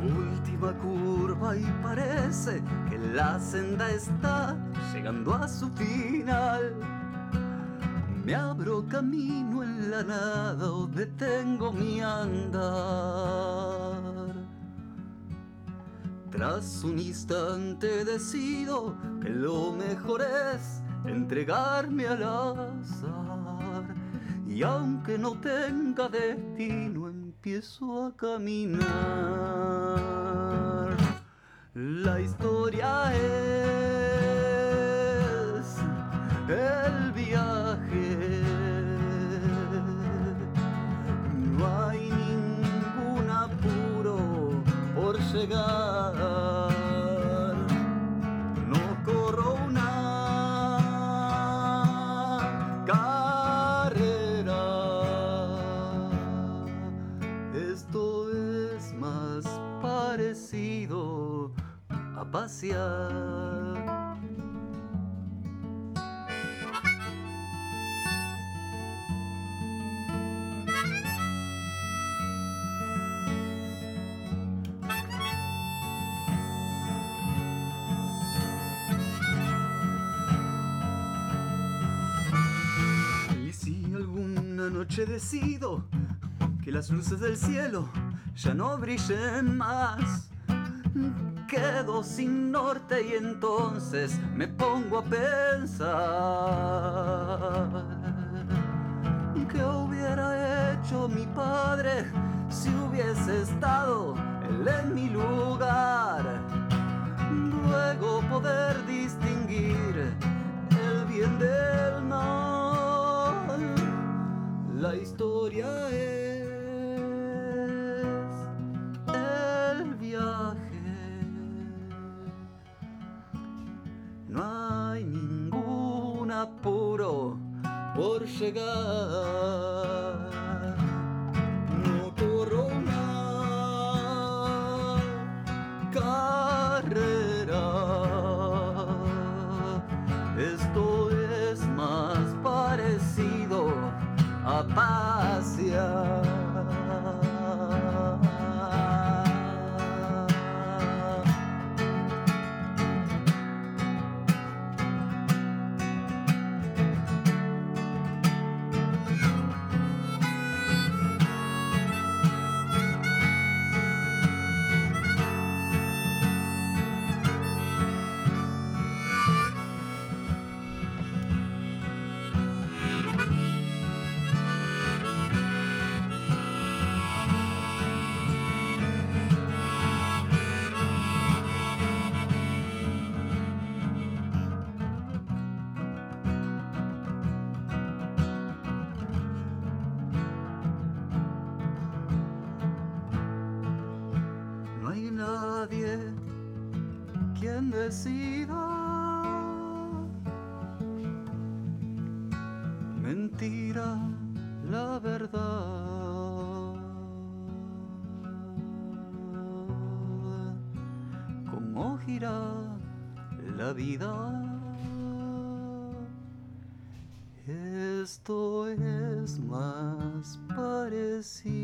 Última curva y parece que la senda está llegando a su final. Me abro camino en la nada o detengo mi andar. Tras un instante decido que lo mejor es entregarme al azar. Y aunque no tenga destino, empiezo a caminar. La historia es el viaje. No hay ningún apuro por llegar. No corro una carrera. Esto es más parecido a pasear. Y si alguna noche decido que las luces del cielo ya no brillen más, quedo sin norte y entonces me pongo a pensar ¿qué hubiera hecho mi padre si hubiese estado él en mi lugar? Luego poder distinguir el bien del mal. La historia es el viaje. No hay ningún apuro por llegar. No corro una carrera. Esto es más parecido a pasear. No hay nadie quien decida. Mentira, la verdad. ¿Cómo gira la vida? Esto es más parecido